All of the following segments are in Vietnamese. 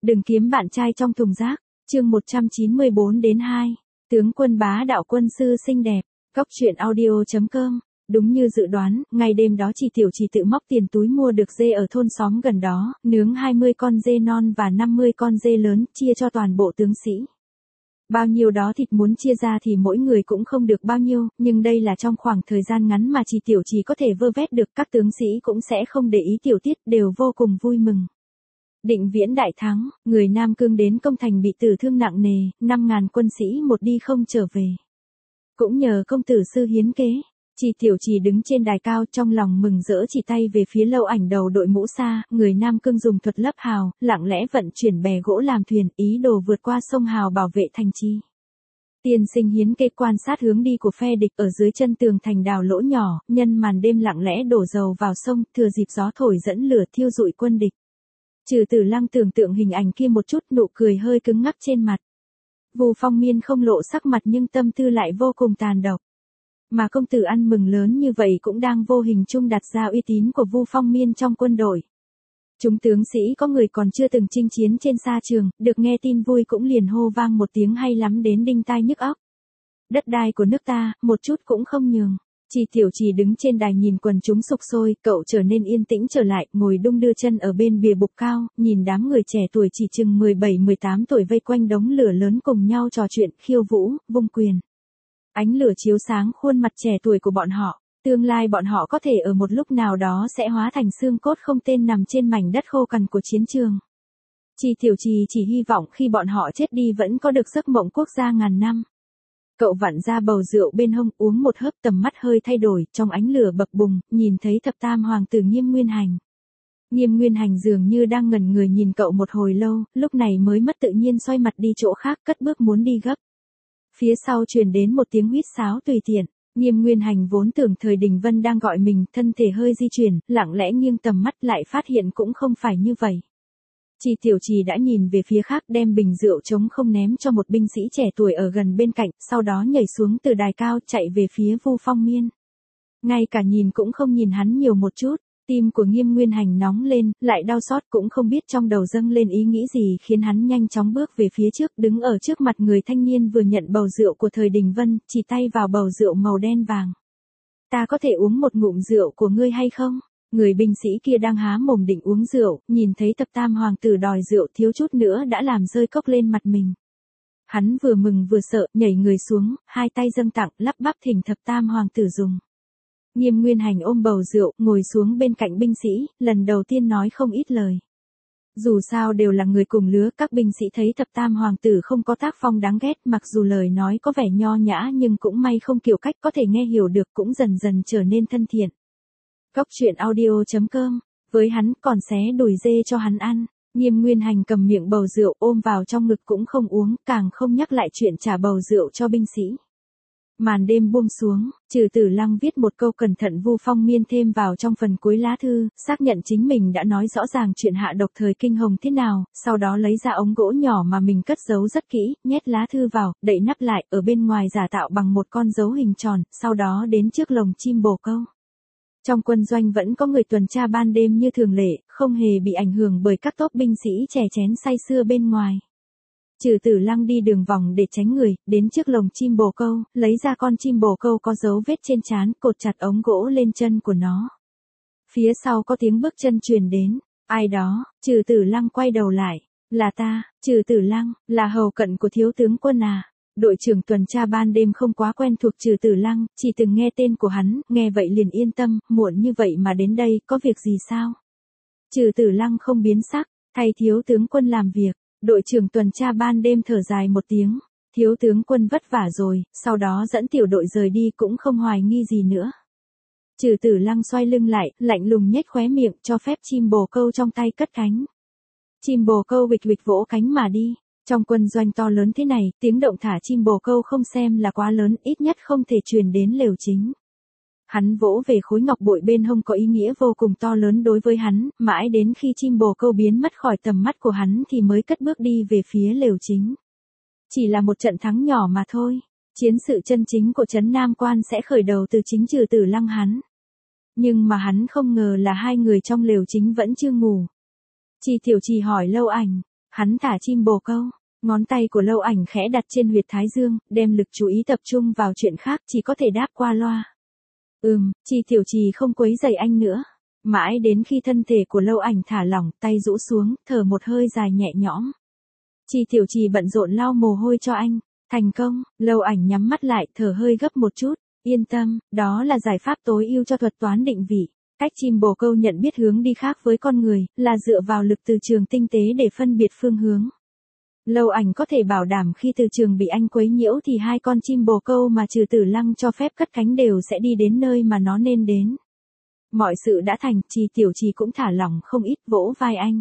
Đừng kiếm bạn trai trong thùng rác. Chương 194-2. Tướng quân bá đạo quân sư xinh đẹp. Góc truyện audio.com. Đúng như dự đoán, ngày đêm đó Tiểu Chỉ tự móc tiền túi mua được dê ở thôn xóm gần đó, nướng 20 con dê non và 50 con dê lớn, chia cho toàn bộ tướng sĩ. Bao nhiêu đó thịt muốn chia ra thì mỗi người cũng không được bao nhiêu, nhưng đây là trong khoảng thời gian ngắn mà Tiểu Chỉ có thể vơ vét được, các tướng sĩ cũng sẽ không để ý tiểu tiết, đều vô cùng vui mừng. Định Viễn đại thắng, người Nam Cương đến công thành bị tử thương nặng nề, 5.000 quân sĩ một đi không trở về. Cũng nhờ công tử sư hiến kế, Tiểu Chỉ đứng trên đài cao trong lòng mừng rỡ chỉ tay về phía Lâu Ảnh đầu đội mũ sa, người Nam Cương dùng thuật lấp hào, lặng lẽ vận chuyển bè gỗ làm thuyền, ý đồ vượt qua sông hào bảo vệ thành trì. Tiên sinh hiến kế quan sát hướng đi của phe địch ở dưới chân tường thành đào lỗ nhỏ, nhân màn đêm lặng lẽ đổ dầu vào sông, thừa dịp gió thổi dẫn lửa thiêu rụi quân địch. Trừ Tử Lăng tưởng tượng hình ảnh kia một chút, nụ cười hơi cứng ngắc trên mặt. Vu Phong Miên không lộ sắc mặt nhưng tâm tư lại vô cùng tàn độc. Mà công tử ăn mừng lớn như vậy cũng đang vô hình chung đặt ra uy tín của Vu Phong Miên trong quân đội. Chúng tướng sĩ có người còn chưa từng chinh chiến trên sa trường, được nghe tin vui cũng liền hô vang một tiếng hay lắm đến đinh tai nhức óc. Đất đai của nước ta, một chút cũng không nhường. Tiểu Chỉ đứng trên đài nhìn quần chúng sục sôi, cậu trở nên yên tĩnh trở lại, ngồi đung đưa chân ở bên bìa bục cao, nhìn đám người trẻ tuổi chỉ chừng 17-18 tuổi vây quanh đống lửa lớn cùng nhau trò chuyện, khiêu vũ, vung quyền. Ánh lửa chiếu sáng khuôn mặt trẻ tuổi của bọn họ, tương lai bọn họ có thể ở một lúc nào đó sẽ hóa thành xương cốt không tên nằm trên mảnh đất khô cằn của chiến trường. Tiểu Chỉ chỉ hy vọng khi bọn họ chết đi vẫn có được giấc mộng quốc gia ngàn năm. Cậu vặn ra bầu rượu bên hông uống một hớp, tầm mắt hơi thay đổi, trong ánh lửa bập bùng, nhìn thấy thập tam hoàng tử Nghiêm Nguyên Hành. Nghiêm Nguyên Hành dường như đang ngẩn người nhìn cậu một hồi lâu, lúc này mới mất tự nhiên xoay mặt đi chỗ khác, cất bước muốn đi gấp. Phía sau truyền đến một tiếng huýt sáo tùy tiện. Nghiêm Nguyên Hành vốn tưởng Thời Đình Vân đang gọi mình, thân thể hơi di chuyển, lặng lẽ nghiêng tầm mắt lại phát hiện cũng không phải như vậy. Tiểu Chỉ đã nhìn về phía khác, đem bình rượu trống không ném cho một binh sĩ trẻ tuổi ở gần bên cạnh, sau đó nhảy xuống từ đài cao chạy về phía Vu Phong Miên. Ngay cả nhìn cũng không nhìn hắn nhiều một chút, tim của Nghiêm Nguyên Hành nóng lên, lại đau xót, cũng không biết trong đầu dâng lên ý nghĩ gì khiến hắn nhanh chóng bước về phía trước, đứng ở trước mặt người thanh niên vừa nhận bầu rượu của Thời Đình Vân, chỉ tay vào bầu rượu màu đen vàng. Ta có thể uống một ngụm rượu của ngươi hay không? Người binh sĩ kia đang há mồm định uống rượu, nhìn thấy thập tam hoàng tử đòi rượu thiếu chút nữa đã làm rơi cốc lên mặt mình. Hắn vừa mừng vừa sợ, nhảy người xuống, hai tay dâng tặng, lắp bắp thỉnh thập tam hoàng tử dùng. Nghiêm Nguyên Hành ôm bầu rượu, ngồi xuống bên cạnh binh sĩ, lần đầu tiên nói không ít lời. Dù sao đều là người cùng lứa, các binh sĩ thấy thập tam hoàng tử không có tác phong đáng ghét, mặc dù lời nói có vẻ nho nhã nhưng cũng may không kiểu cách có thể nghe hiểu được, cũng dần dần trở nên thân thiện. Góc truyện audio.com, với hắn còn xé đùi dê cho hắn ăn. Nghiêm Nguyên Hành cầm miệng bầu rượu ôm vào trong ngực cũng không uống, càng không nhắc lại chuyện trả bầu rượu cho binh sĩ. Màn đêm buông xuống, Trừ Tử Lăng viết một câu cẩn thận Vu Phong Miên thêm vào trong phần cuối lá thư, xác nhận chính mình đã nói rõ ràng chuyện hạ độc Thời Kinh Hồng thế nào, sau đó lấy ra ống gỗ nhỏ mà mình cất giấu rất kỹ, nhét lá thư vào, đậy nắp lại, ở bên ngoài giả tạo bằng một con dấu hình tròn, sau đó đến trước lồng chim bồ câu. Trong quân doanh vẫn có người tuần tra ban đêm như thường lệ, không hề bị ảnh hưởng bởi các tốp binh sĩ chè chén say sưa bên ngoài. Trừ Tử Lăng đi đường vòng để tránh người, đến trước lồng chim bồ câu, lấy ra con chim bồ câu có dấu vết trên trán, cột chặt ống gỗ lên chân của nó. Phía sau có tiếng bước chân truyền đến, ai đó? Trừ Tử Lăng quay đầu lại, là ta. Trừ Tử Lăng, là hầu cận của thiếu tướng quân à? Đội trưởng tuần tra ban đêm không quá quen thuộc Trừ Tử Lăng, chỉ từng nghe tên của hắn, nghe vậy liền yên tâm, muộn như vậy mà đến đây, có việc gì sao? Trừ Tử Lăng không biến sắc, thay thiếu tướng quân làm việc. Đội trưởng tuần tra ban đêm thở dài một tiếng, thiếu tướng quân vất vả rồi, sau đó dẫn tiểu đội rời đi cũng không hoài nghi gì nữa. Trừ Tử Lăng xoay lưng lại, lạnh lùng nhếch khóe miệng, cho phép chim bồ câu trong tay cất cánh. Chim bồ câu huỵch huỵch vỗ cánh mà đi. Trong quân doanh to lớn thế này, tiếng động thả chim bồ câu không xem là quá lớn, ít nhất không thể truyền đến lều chính. Hắn vỗ về khối ngọc bội bên hông có ý nghĩa vô cùng to lớn đối với hắn, mãi đến khi chim bồ câu biến mất khỏi tầm mắt của hắn thì mới cất bước đi về phía lều chính. Chỉ là một trận thắng nhỏ mà thôi, chiến sự chân chính của trấn Nam Quan sẽ khởi đầu từ chính Trừ Tử Lăng hắn. Nhưng mà hắn không ngờ là hai người trong lều chính vẫn chưa ngủ. Tiểu Chỉ hỏi Lâu Ảnh, Hắn thả chim bồ câu, ngón tay của Lâu Ảnh khẽ đặt trên huyệt thái dương, đem lực chú ý tập trung vào chuyện khác, chỉ có thể đáp qua loa. Chi Tiểu Trì không quấy rầy anh nữa. Mãi đến khi thân thể của Lâu Ảnh thả lỏng, tay rũ xuống, thở một hơi dài nhẹ nhõm. Chi Tiểu Trì bận rộn lau mồ hôi cho anh. Thành công, Lâu Ảnh nhắm mắt lại, thở hơi gấp một chút. Yên tâm, đó là giải pháp tối ưu cho thuật toán định vị. Cách chim bồ câu nhận biết hướng đi khác với con người, là dựa vào lực từ trường tinh tế để phân biệt phương hướng. Lâu Ảnh có thể bảo đảm khi từ trường bị anh quấy nhiễu thì hai con chim bồ câu mà Trừ Tử Lăng cho phép cất cánh đều sẽ đi đến nơi mà nó nên đến. Mọi sự đã thành, Chi Tiểu Trì cũng thả lỏng không ít, vỗ vai anh.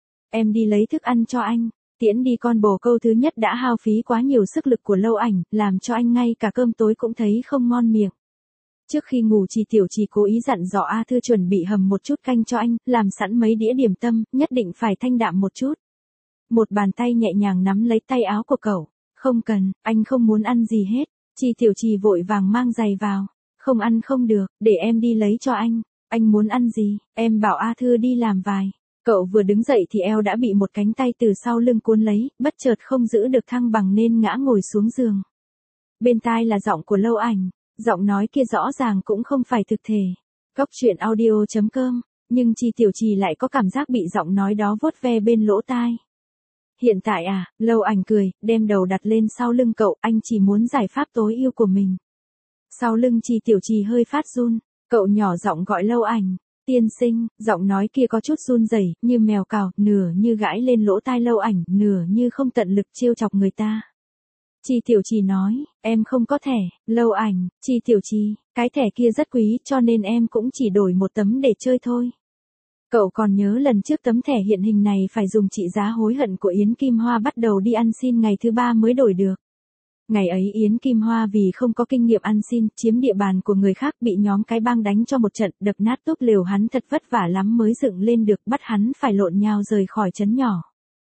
Em đi lấy thức ăn cho anh. Tiễn đi con bồ câu thứ nhất đã hao phí quá nhiều sức lực của Lâu Ảnh, làm cho anh ngay cả cơm tối cũng thấy không ngon miệng. Trước khi ngủ Chi Tiểu Trì cố ý dặn dò A Thư chuẩn bị hầm một chút canh cho anh, làm sẵn mấy đĩa điểm tâm, nhất định phải thanh đạm một chút. Một bàn tay nhẹ nhàng nắm lấy tay áo của cậu. Không cần, anh không muốn ăn gì hết. Chi Tiểu Trì vội vàng mang giày vào. Không ăn không được, để em đi lấy cho anh. Anh muốn ăn gì, em bảo A Thư đi làm vài. Cậu vừa đứng dậy thì eo đã bị một cánh tay từ sau lưng cuốn lấy, bất chợt không giữ được thăng bằng nên ngã ngồi xuống giường. Bên tai là giọng của Lâu Ảnh, giọng nói kia rõ ràng cũng không phải thực thể. Góc truyện audio.com, nhưng Chi Tiểu Trì lại có cảm giác bị giọng nói đó vuốt ve bên lỗ tai. Hiện tại à, Lâu Ảnh cười, đem đầu đặt lên sau lưng cậu, anh chỉ muốn giải pháp tối ưu của mình. Sau lưng Chi Tiểu Trì hơi phát run, cậu nhỏ giọng gọi Lâu Ảnh. Tiên sinh, giọng nói kia có chút run rẩy, như mèo cào, nửa như gãi lên lỗ tai Lâu Ảnh, nửa như không tận lực trêu chọc người ta. Chi Tiểu Trì nói, em không có thẻ. Lâu Ảnh, Chi Tiểu Trì, cái thẻ kia rất quý cho nên em cũng chỉ đổi một tấm để chơi thôi. Cậu còn nhớ lần trước tấm thẻ hiện hình này phải dùng trị giá hối hận của Yến Kim Hoa bắt đầu đi ăn xin ngày thứ 3 mới đổi được. Ngày ấy Yến Kim Hoa vì không có kinh nghiệm ăn xin, chiếm địa bàn của người khác bị nhóm cái bang đánh cho một trận, đập nát túp lều hắn thật vất vả lắm mới dựng lên được, bắt hắn phải lộn nhào rời khỏi trấn nhỏ.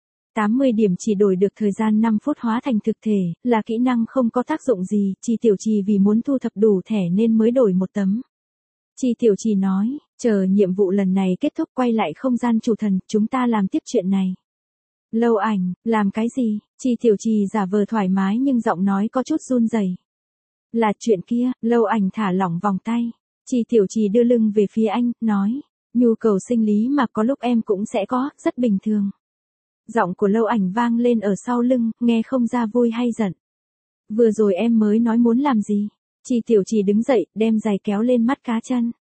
80 điểm chỉ đổi được thời gian 5 phút hóa thành thực thể, là kỹ năng không có tác dụng gì, Chi Tiểu Trì vì muốn thu thập đủ thẻ nên mới đổi một tấm. Chi Tiểu Trì nói, chờ nhiệm vụ lần này kết thúc quay lại không gian chủ thần, chúng ta làm tiếp chuyện này. Lâu Ảnh, làm cái gì? Chi Tiểu Trì giả vờ thoải mái nhưng giọng nói có chút run rẩy. Là chuyện kia, Lâu Ảnh thả lỏng vòng tay. Chi Tiểu Trì đưa lưng về phía anh, nói, nhu cầu sinh lý mà có lúc em cũng sẽ có, rất bình thường. Giọng của Lâu Ảnh vang lên ở sau lưng, nghe không ra vui hay giận. Vừa rồi em mới nói muốn làm gì? Chi Tiểu Trì đứng dậy, đem giày kéo lên mắt cá chân.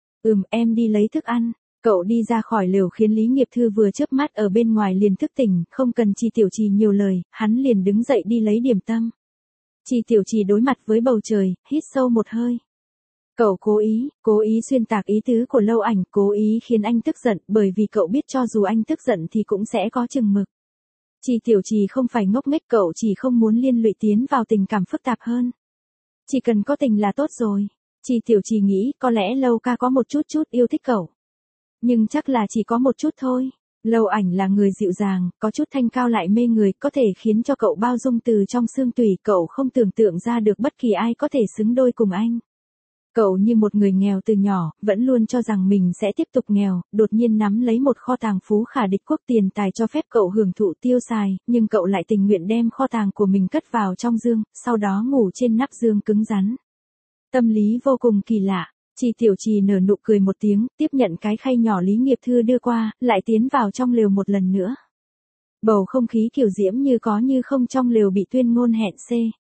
Em đi lấy thức ăn. Cậu đi ra khỏi lều khiến Lý Nghiệp Thư vừa chớp mắt ở bên ngoài liền thức tỉnh, không cần Chi Tiểu Trì nhiều lời, hắn liền đứng dậy đi lấy điểm tâm. Chi Tiểu Trì đối mặt với bầu trời, hít sâu một hơi. Cậu cố ý xuyên tạc ý tứ của Lâu Ảnh, cố ý khiến anh tức giận, bởi vì cậu biết cho dù anh tức giận thì cũng sẽ có chừng mực. Chi Tiểu Trì không phải ngốc nghếch, cậu chỉ không muốn liên lụy tiến vào tình cảm phức tạp hơn. Chỉ cần có tình là tốt rồi. Chi Tiểu Trì nghĩ có lẽ Lâu ca có một chút yêu thích cậu. Nhưng chắc là chỉ có một chút thôi. Lâu Ảnh là người dịu dàng, có chút thanh cao lại mê người, có thể khiến cho cậu bao dung từ trong xương tủy, cậu không tưởng tượng ra được bất kỳ ai có thể xứng đôi cùng anh. Cậu như một người nghèo từ nhỏ, vẫn luôn cho rằng mình sẽ tiếp tục nghèo, đột nhiên nắm lấy một kho tàng phú khả địch quốc tiền tài cho phép cậu hưởng thụ tiêu xài, nhưng cậu lại tình nguyện đem kho tàng của mình cất vào trong giường, sau đó ngủ trên nắp giường cứng rắn. Tâm lý vô cùng kỳ lạ. Chi Tiểu Trì nở nụ cười một tiếng, tiếp nhận cái khay nhỏ Lý Nghiệp Thư đưa qua, lại tiến vào trong lều một lần nữa. Bầu không khí kiểu diễm như có như không trong lều bị tuyên ngôn hẹn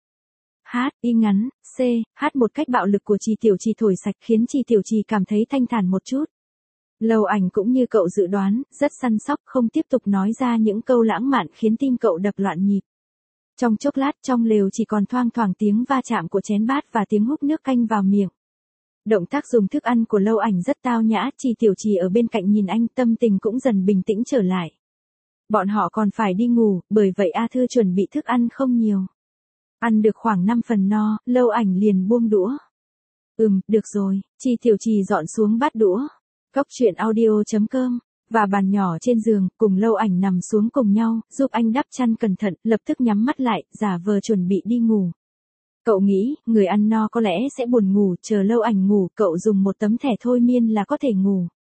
y ngắn, hát một cách bạo lực của Chi Tiểu Trì thổi sạch khiến Chi Tiểu Trì cảm thấy thanh thản một chút. Lâu Ảnh cũng như cậu dự đoán, rất săn sóc, không tiếp tục nói ra những câu lãng mạn khiến tim cậu đập loạn nhịp. Trong chốc lát trong lều chỉ còn thoang thoảng tiếng va chạm của chén bát và tiếng húp nước canh vào miệng. Động tác dùng thức ăn của Lâu Ảnh rất tao nhã, Chi Tiểu Trì ở bên cạnh nhìn anh, tâm tình cũng dần bình tĩnh trở lại. Bọn họ còn phải đi ngủ, bởi vậy A Thư chuẩn bị thức ăn không nhiều. Ăn được khoảng 5 phần no, Lâu Ảnh liền buông đũa. Được rồi, Chi Tiểu Trì dọn xuống bát đũa. Góc truyện audio.com, và bàn nhỏ trên giường, cùng Lâu Ảnh nằm xuống cùng nhau, giúp anh đắp chăn cẩn thận, lập tức nhắm mắt lại, giả vờ chuẩn bị đi ngủ. Cậu nghĩ, người ăn no có lẽ sẽ buồn ngủ, chờ Lâu Ảnh ngủ, cậu dùng một tấm thẻ thôi miên là có thể ngủ.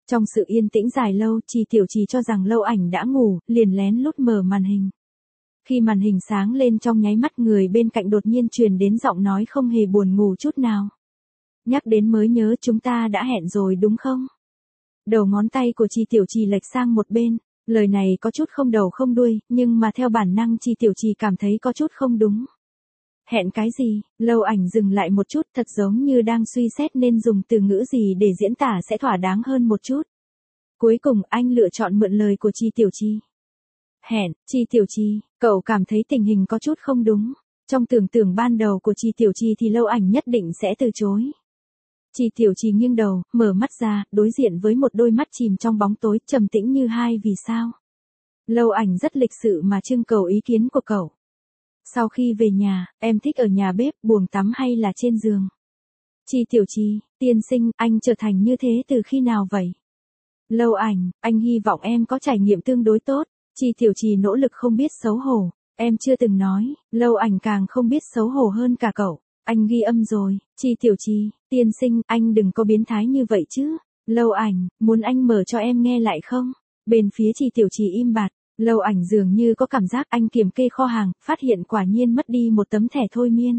Trong sự yên tĩnh dài lâu, Chi Tiểu Trì cho rằng Lâu Ảnh đã ngủ, liền lén lút mở màn hình. Khi màn hình sáng lên trong nháy mắt, người bên cạnh đột nhiên truyền đến giọng nói không hề buồn ngủ chút nào. Nhắc đến mới nhớ, chúng ta đã hẹn rồi đúng không? Đầu ngón tay của Chi Tiểu Trì lệch sang một bên, lời này có chút không đầu không đuôi, nhưng mà theo bản năng Chi Tiểu Trì cảm thấy có chút không đúng. Hẹn cái gì? Lâu Ảnh dừng lại một chút, thật giống như đang suy xét nên dùng từ ngữ gì để diễn tả sẽ thỏa đáng hơn một chút. Cuối cùng anh lựa chọn mượn lời của Chi Tiểu Trì. Hẹn, Chi Tiểu Trì, cậu cảm thấy tình hình có chút không đúng. Trong tưởng tượng ban đầu của Chi Tiểu Trì thì Lâu Ảnh nhất định sẽ từ chối. Chi Tiểu Trì nghiêng đầu, mở mắt ra, đối diện với một đôi mắt chìm trong bóng tối, trầm tĩnh như hai vì sao. Lâu Ảnh rất lịch sự mà trưng cầu ý kiến của cậu. Sau khi về nhà, em thích ở nhà bếp, buồng tắm hay là trên giường? Chi Tiểu Trì, tiên sinh, anh trở thành như thế từ khi nào vậy? Lâu Ảnh, anh hy vọng em có trải nghiệm tương đối tốt. Chi Tiểu Trì nỗ lực không biết xấu hổ. Em chưa từng nói. Lâu Ảnh càng không biết xấu hổ hơn cả cậu. Anh ghi âm rồi. Chi Tiểu Trì, tiên sinh, anh đừng có biến thái như vậy chứ. Lâu Ảnh, muốn anh mở cho em nghe lại không? Bên phía Chi Tiểu Trì im bặt. Lâu Ảnh dường như có cảm giác anh kiểm kê kho hàng, phát hiện quả nhiên mất đi một tấm thẻ thôi miên.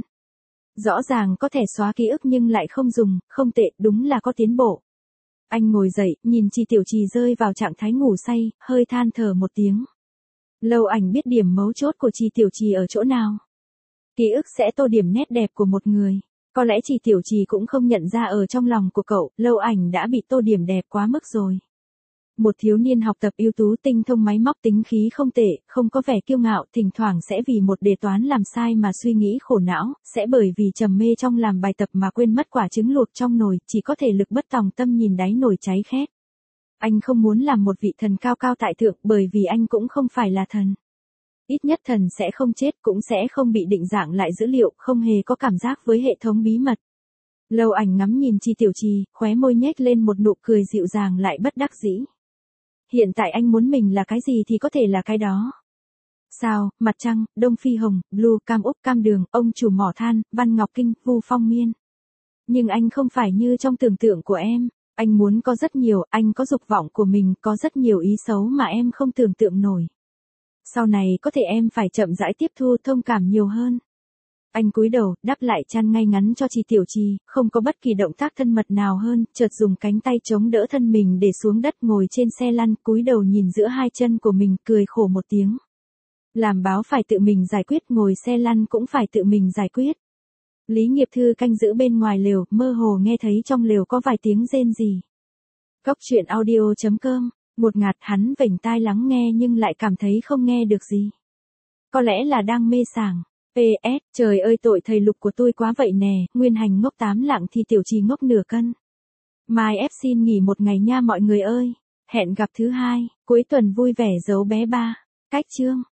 Rõ ràng có thể xóa ký ức nhưng lại không dùng, không tệ, đúng là có tiến bộ. Anh ngồi dậy, nhìn Chi Tiểu Trì rơi vào trạng thái ngủ say, hơi than thở một tiếng. Lâu Ảnh biết điểm mấu chốt của Chi Tiểu Trì ở chỗ nào. Ký ức sẽ tô điểm nét đẹp của một người. Có lẽ Chi Tiểu Trì cũng không nhận ra ở trong lòng của cậu, Lâu Ảnh đã bị tô điểm đẹp quá mức rồi. Một thiếu niên học tập ưu tú, tinh thông máy móc, tính khí không tệ, không có vẻ kiêu ngạo, thỉnh thoảng sẽ vì một đề toán làm sai mà suy nghĩ khổ não, sẽ bởi vì trầm mê trong làm bài tập mà quên mất quả trứng luộc trong nồi, chỉ có thể lực bất tòng tâm nhìn đáy nồi cháy khét. Anh không muốn làm một vị thần cao cao tại thượng, bởi vì anh cũng không phải là thần. Ít nhất thần sẽ không chết, cũng sẽ không bị định dạng lại dữ liệu, không hề có cảm giác với hệ thống bí mật. Lâu Ảnh ngắm nhìn Chi Tiểu Trì, khóe môi nhếch lên một nụ cười dịu dàng lại bất đắc dĩ. Hiện tại anh muốn mình là cái gì thì có thể là cái đó. Sao, mặt trăng, Đông Phi Hồng, Blue, Cam Úc, Cam Đường, ông chủ mỏ than, Văn Ngọc Kinh, Vu Phong Miên. Nhưng anh không phải như trong tưởng tượng của em. Anh muốn có rất nhiều, anh có dục vọng của mình, có rất nhiều ý xấu mà em không tưởng tượng nổi. Sau này có thể em phải chậm rãi tiếp thu, thông cảm nhiều hơn. Anh cúi đầu, đắp lại chăn ngay ngắn cho Chi Tiểu Trì, không có bất kỳ động tác thân mật nào hơn, chợt dùng cánh tay chống đỡ thân mình để xuống đất, ngồi trên xe lăn, cúi đầu nhìn giữa hai chân của mình, cười khổ một tiếng. Làm báo phải tự mình giải quyết, ngồi xe lăn cũng phải tự mình giải quyết. Lý Nghiệp Thư canh giữ bên ngoài lều, mơ hồ nghe thấy trong lều có vài tiếng rên rỉ. Góc truyện audio.com, một ngạt hắn vểnh tai lắng nghe nhưng lại cảm thấy không nghe được gì. Có lẽ là đang mê sảng. PS, trời ơi tội thầy Lục của tôi quá vậy nè, Nguyên Hành ngốc 8 lạng thì Tiểu Trì ngốc nửa cân. Mai F xin nghỉ một ngày nha mọi người ơi. Hẹn gặp thứ hai, cuối tuần vui vẻ dấu bé ba. Cách chương.